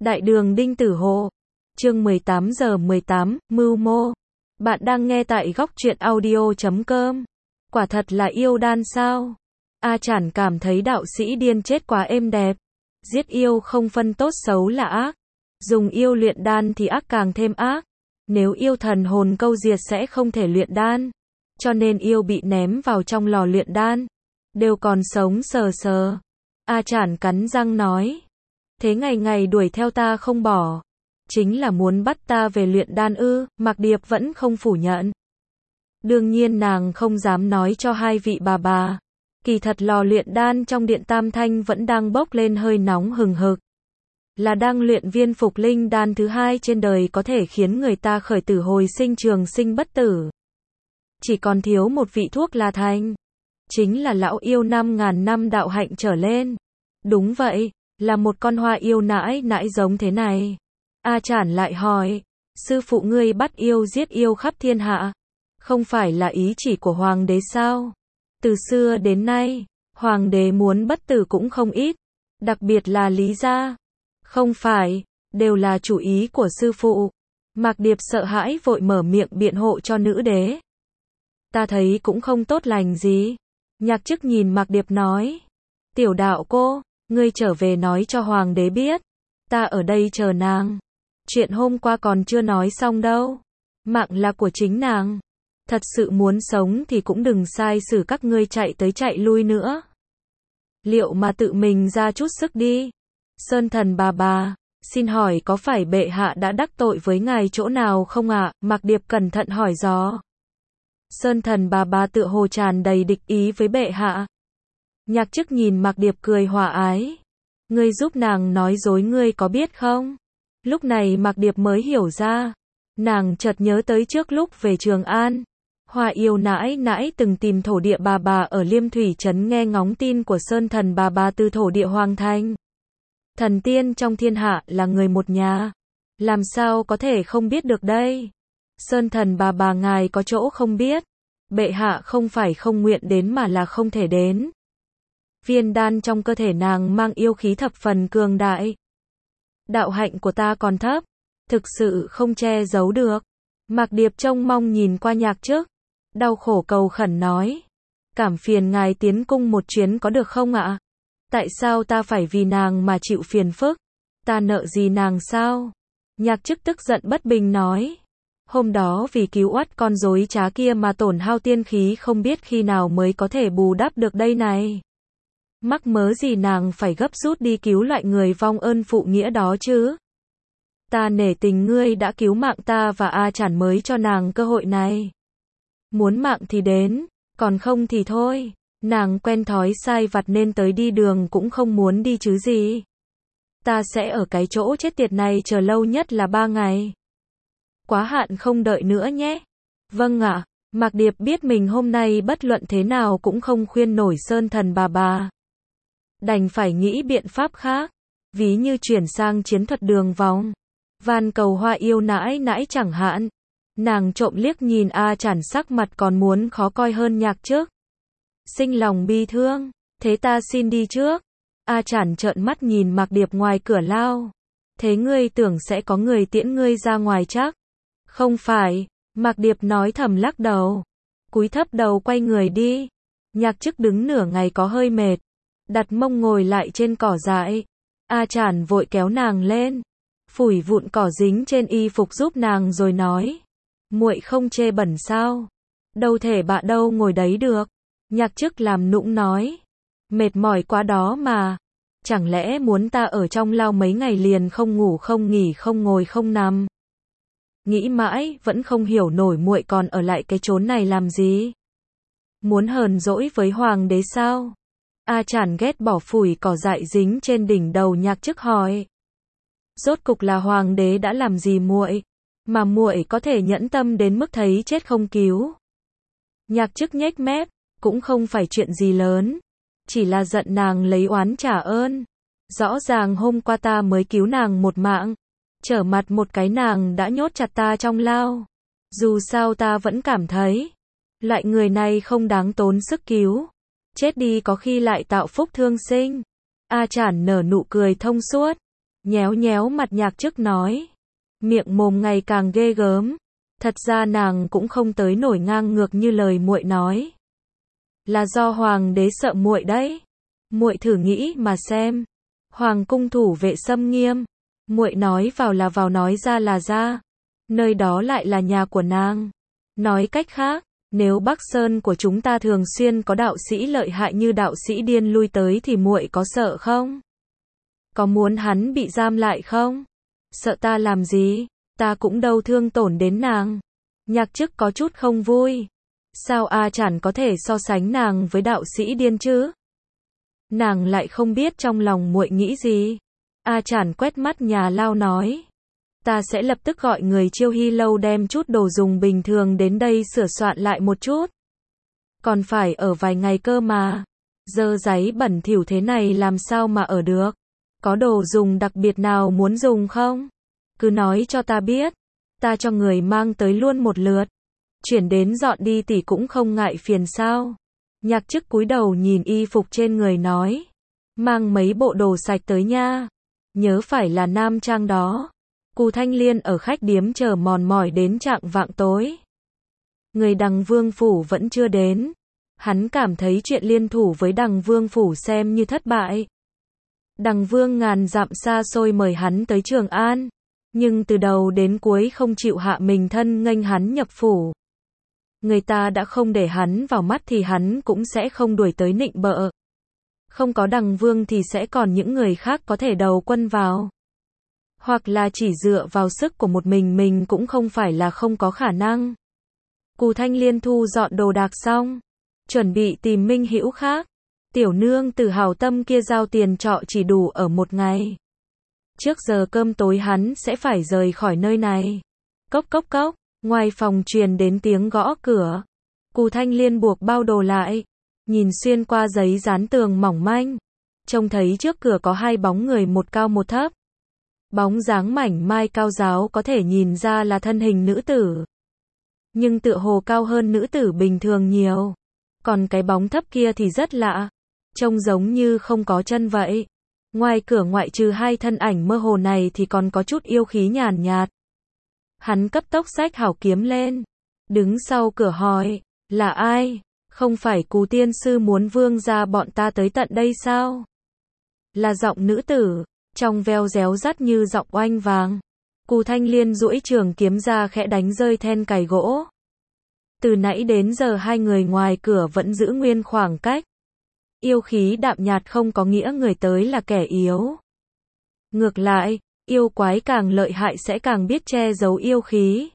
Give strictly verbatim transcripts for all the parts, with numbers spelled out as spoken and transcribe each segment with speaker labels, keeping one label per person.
Speaker 1: Đại đường Đinh Tử Hộ. Chương mười tám giờ mười tám, mưu mô. Bạn đang nghe tại góc truyện audio chấm com. Quả thật là yêu đan sao? A Chản cảm thấy đạo sĩ điên chết quá êm đẹp. Giết yêu không phân tốt xấu là ác. Dùng yêu luyện đan thì ác càng thêm ác. Nếu yêu thần hồn câu diệt sẽ không thể luyện đan. Cho nên yêu bị ném vào trong lò luyện đan. Đều còn sống sờ sờ. A Chản cắn răng nói. Thế ngày ngày đuổi theo ta không bỏ. Chính là muốn bắt ta về luyện đan ư, Mạc Điệp vẫn không phủ nhận. Đương nhiên nàng không dám nói cho hai vị bà bà. Kỳ thật lò luyện đan trong điện Tam Thanh vẫn đang bốc lên hơi nóng hừng hực. Là đang luyện viên phục linh đan thứ hai trên đời có thể khiến người ta khởi tử hồi sinh trường sinh bất tử. Chỉ còn thiếu một vị thuốc là thành. Chính là lão yêu năm ngàn năm đạo hạnh trở lên. Đúng vậy, là một con hoa yêu nãi nãi giống thế này. A Chản lại hỏi, sư phụ ngươi bắt yêu giết yêu khắp thiên hạ. Không phải là ý chỉ của hoàng đế sao? Từ xưa đến nay, hoàng đế muốn bất tử cũng không ít. Đặc biệt là Lý gia. Không phải, đều là chủ ý của sư phụ. Mạc Điệp sợ hãi vội mở miệng biện hộ cho nữ đế. Ta thấy cũng không tốt lành gì. Nhạc Chức nhìn Mạc Điệp nói. Tiểu đạo cô, ngươi trở về nói cho hoàng đế biết. Ta ở đây chờ nàng. Chuyện hôm qua còn chưa nói xong đâu. Mạng là của chính nàng. Thật sự muốn sống thì cũng đừng sai xử các ngươi chạy tới chạy lui nữa. Liệu mà tự mình ra chút sức đi. Sơn thần bà bà, xin hỏi có phải bệ hạ đã đắc tội với ngài chỗ nào không ạ? À? Mạc Điệp cẩn thận hỏi dò. Sơn thần bà bà tựa hồ tràn đầy địch ý với bệ hạ. Nhạc Chức nhìn Mạc Điệp cười hòa ái. Ngươi giúp nàng nói dối ngươi có biết không? Lúc này Mạc Điệp mới hiểu ra. Nàng chợt nhớ tới trước lúc về Trường An. Hoa yêu nãi nãi từng tìm thổ địa bà bà ở Liêm Thủy Trấn nghe ngóng tin của Sơn thần bà bà từ thổ địa Hoàng Thành. Thần tiên trong thiên hạ là người một nhà. Làm sao có thể không biết được đây? Sơn thần bà bà ngài có chỗ không biết. Bệ hạ không phải không nguyện đến mà là không thể đến. Viên đan trong cơ thể nàng mang yêu khí thập phần cường đại. Đạo hạnh của ta còn thấp. Thực sự không che giấu được. Mạc Điệp trông mong nhìn qua Nhạc Chức. Đau khổ cầu khẩn nói. Cảm phiền ngài tiến cung một chuyến có được không ạ? Tại sao ta phải vì nàng mà chịu phiền phức? Ta nợ gì nàng sao? Nhạc Chức tức giận bất bình nói. Hôm đó vì cứu oắt con rối trá kia mà tổn hao tiên khí không biết khi nào mới có thể bù đắp được đây này. Mắc mớ gì nàng phải gấp rút đi cứu loại người vong ơn phụ nghĩa đó chứ? Ta nể tình ngươi đã cứu mạng ta và A Chản mới cho nàng cơ hội này. Muốn mạng thì đến, còn không thì thôi. Nàng quen thói sai vặt nên tới đi đường cũng không muốn đi chứ gì. Ta sẽ ở cái chỗ chết tiệt này chờ lâu nhất là ba ngày. Quá hạn không đợi nữa nhé. Vâng ạ. Mạc Điệp biết mình hôm nay bất luận thế nào cũng không khuyên nổi Sơn thần bà bà. Đành phải nghĩ biện pháp khác. Ví như chuyển sang chiến thuật đường vòng. Van cầu hoa yêu nãi nãi chẳng hạn. Nàng trộm liếc nhìn A Chản sắc mặt còn muốn khó coi hơn Nhạc Chức. Sinh lòng bi thương. Thế ta xin đi trước. A Chản trợn mắt nhìn Mạc Điệp ngoài cửa lao. Thế ngươi tưởng sẽ có người tiễn ngươi ra ngoài chắc? Không phải. Mạc Điệp nói thầm lắc đầu. Cúi thấp đầu quay người đi. Nhạc Chức đứng nửa ngày có hơi mệt. Đặt mông ngồi lại trên cỏ dại. A Chản vội kéo nàng lên. Phủi vụn cỏ dính trên y phục giúp nàng rồi nói. Muội không chê bẩn sao? Đâu thể bạ đâu ngồi đấy được. Nhạc Chức làm nũng nói. Mệt mỏi quá đó mà. Chẳng lẽ muốn ta ở trong lao mấy ngày liền không ngủ không nghỉ không ngồi không nằm? Nghĩ mãi, vẫn không hiểu nổi muội còn ở lại cái chốn này làm gì? Muốn hờn dỗi với hoàng đế sao? A Chản ghét bỏ phủi cỏ dại dính trên đỉnh đầu Nhạc Chức hỏi. Rốt cục là hoàng đế đã làm gì muội, mà muội có thể nhẫn tâm đến mức thấy chết không cứu? Nhạc Chức nhếch mép, cũng không phải chuyện gì lớn, chỉ là giận nàng lấy oán trả ơn. Rõ ràng hôm qua ta mới cứu nàng một mạng, trở mặt một cái nàng đã nhốt chặt ta trong lao. Dù sao ta vẫn cảm thấy, loại người này không đáng tốn sức cứu. Chết đi có khi lại tạo phúc thương sinh. A Chản nở nụ cười thông suốt. Nhéo nhéo mặt Nhạc Chức nói. Miệng mồm ngày càng ghê gớm. Thật ra nàng cũng không tới nổi ngang ngược như lời muội nói. Là do hoàng đế sợ muội đấy. Muội thử nghĩ mà xem. Hoàng cung thủ vệ xâm nghiêm. Muội nói vào là vào, nói ra là ra. Nơi đó lại là nhà của nàng. Nói cách khác, nếu Bắc Sơn của chúng ta thường xuyên có đạo sĩ lợi hại như đạo sĩ điên lui tới thì muội có sợ không? Có muốn hắn bị giam lại không? Sợ ta làm gì? Ta cũng đâu thương tổn đến nàng. Nhạc Chức có chút không vui. Sao A Chản có thể so sánh nàng với đạo sĩ điên chứ? Nàng lại không biết trong lòng muội nghĩ gì. A Chản quét mắt nhà lao nói. Ta sẽ lập tức gọi người Chiêu Hy lâu đem chút đồ dùng bình thường đến đây sửa soạn lại một chút. Còn phải ở vài ngày cơ mà. Dơ giấy bẩn thỉu thế này làm sao mà ở được? Có đồ dùng đặc biệt nào muốn dùng không? Cứ nói cho ta biết. Ta cho người mang tới luôn một lượt. Chuyển đến dọn đi tỷ cũng không ngại phiền sao? Nhạc Chức cúi đầu nhìn y phục trên người nói. Mang mấy bộ đồ sạch tới nha. Nhớ phải là nam trang đó. Cù Thanh Liên ở khách điếm chờ mòn mỏi đến chạng vạng tối. Người Đằng Vương Phủ vẫn chưa đến. Hắn cảm thấy chuyện liên thủ với Đằng Vương Phủ xem như thất bại. Đằng Vương ngàn dặm xa xôi mời hắn tới Trường An. Nhưng từ đầu đến cuối không chịu hạ mình thân nghênh hắn nhập phủ. Người ta đã không để hắn vào mắt thì hắn cũng sẽ không đuổi tới nịnh bợ. Không có Đằng Vương thì sẽ còn những người khác có thể đầu quân vào. Hoặc là chỉ dựa vào sức của một mình mình cũng không phải là không có khả năng. Cù Thanh Liên thu dọn đồ đạc xong. Chuẩn bị tìm minh hữu khác. Tiểu nương từ hảo tâm kia giao tiền trọ chỉ đủ ở một ngày. Trước giờ cơm tối hắn sẽ phải rời khỏi nơi này. Cốc cốc cốc, ngoài phòng truyền đến tiếng gõ cửa. Cù Thanh Liên buộc bao đồ lại. Nhìn xuyên qua giấy dán tường mỏng manh. Trông thấy trước cửa có hai bóng người một cao một thấp. Bóng dáng mảnh mai cao giáo có thể nhìn ra là thân hình nữ tử. Nhưng tựa hồ cao hơn nữ tử bình thường nhiều. Còn cái bóng thấp kia thì rất lạ. Trông giống như không có chân vậy. Ngoài cửa ngoại trừ hai thân ảnh mơ hồ này thì còn có chút yêu khí nhàn nhạt. Hắn cấp tốc xách hảo kiếm lên. Đứng sau cửa hỏi. Là ai? Không phải Cù tiên sư muốn vương gia bọn ta tới tận đây sao? Là giọng nữ tử. Trong veo réo rắt như giọng oanh vàng. Cù Thanh Liên duỗi trường kiếm ra khẽ đánh rơi then cài gỗ. Từ nãy đến giờ hai người ngoài cửa vẫn giữ nguyên khoảng cách. Yêu khí đạm nhạt không có nghĩa người tới là kẻ yếu. Ngược lại, yêu quái càng lợi hại sẽ càng biết che giấu yêu khí.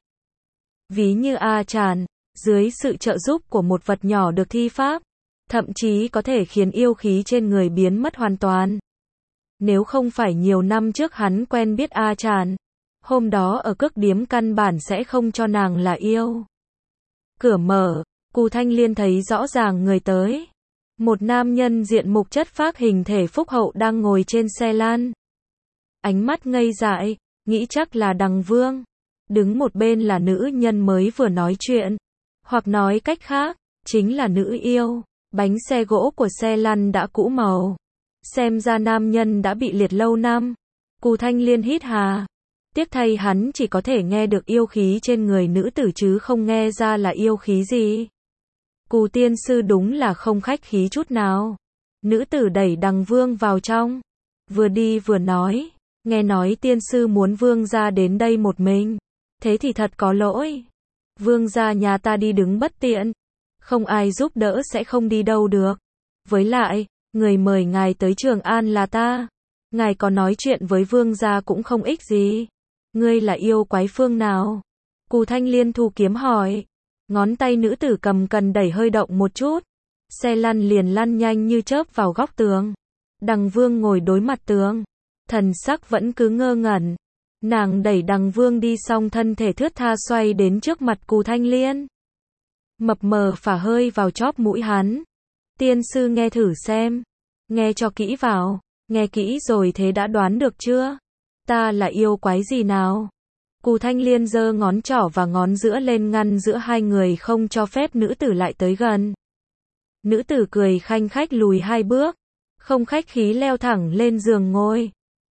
Speaker 1: Ví như A Chản, dưới sự trợ giúp của một vật nhỏ được thi pháp, thậm chí có thể khiến yêu khí trên người biến mất hoàn toàn. Nếu không phải nhiều năm trước hắn quen biết A Chản, hôm đó ở cước điếm căn bản sẽ không cho nàng là yêu. Cửa mở, Cù Thanh Liên thấy rõ ràng người tới. Một nam nhân diện mục chất phác hình thể phúc hậu đang ngồi trên xe lan. Ánh mắt ngây dại, nghĩ chắc là Đằng Vương. Đứng một bên là nữ nhân mới vừa nói chuyện. Hoặc nói cách khác, chính là nữ yêu. Bánh xe gỗ của xe lăn đã cũ màu. Xem ra nam nhân đã bị liệt lâu năm. Cù Thanh Liên hít hà. Tiếc thay hắn chỉ có thể nghe được yêu khí trên người nữ tử chứ không nghe ra là yêu khí gì. Cù tiên sư đúng là không khách khí chút nào. Nữ tử đẩy Đằng Vương vào trong. Vừa đi vừa nói. Nghe nói tiên sư muốn vương gia đến đây một mình. Thế thì thật có lỗi. Vương gia nhà ta đi đứng bất tiện. Không ai giúp đỡ sẽ không đi đâu được. Với lại, người mời ngài tới Trường An là ta. Ngài có nói chuyện với vương gia cũng không ích gì. Ngươi là yêu quái phương nào? Cù Thanh Liên thu kiếm hỏi. Ngón tay nữ tử cầm cần đẩy hơi động một chút. Xe lăn liền lăn nhanh như chớp vào góc tường. Đằng Vương ngồi đối mặt tường. Thần sắc vẫn cứ ngơ ngẩn. Nàng đẩy Đằng Vương đi xong thân thể thướt tha xoay đến trước mặt Cù Thanh Liên. Mập mờ phả hơi vào chóp mũi hắn. Tiên sư nghe thử xem. Nghe cho kỹ vào. Nghe kỹ rồi thế đã đoán được chưa? Ta là yêu quái gì nào? Cù Thanh Liên giơ ngón trỏ và ngón giữa lên ngăn giữa hai người không cho phép nữ tử lại tới gần. Nữ tử cười khanh khách lùi hai bước. Không khách khí leo thẳng lên giường ngồi.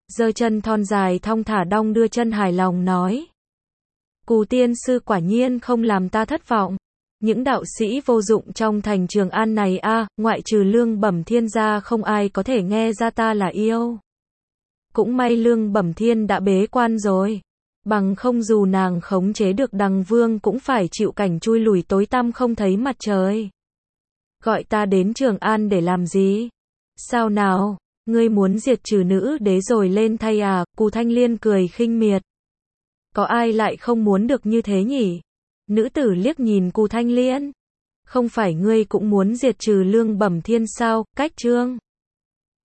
Speaker 1: giơ chân thon dài thong thả đong đưa chân hài lòng nói. Cù tiên sư quả nhiên không làm ta thất vọng. Những đạo sĩ vô dụng trong thành Trường An này a, ngoại trừ Lương Bẩm Thiên ra không ai có thể nghe ra ta là yêu. Cũng may Lương Bẩm Thiên đã bế quan rồi. Bằng không dù nàng khống chế được Đằng Vương cũng phải chịu cảnh chui lùi tối tăm không thấy mặt trời. Gọi ta đến Trường An để làm gì? Sao nào? Ngươi muốn diệt trừ nữ đế rồi lên thay à? Cù Thanh Liên cười khinh miệt. Có ai lại không muốn được như thế nhỉ? Nữ tử liếc nhìn Cù Thanh Liên. Không phải ngươi cũng muốn diệt trừ Lương Bẩm Thiên sao? Cách Trương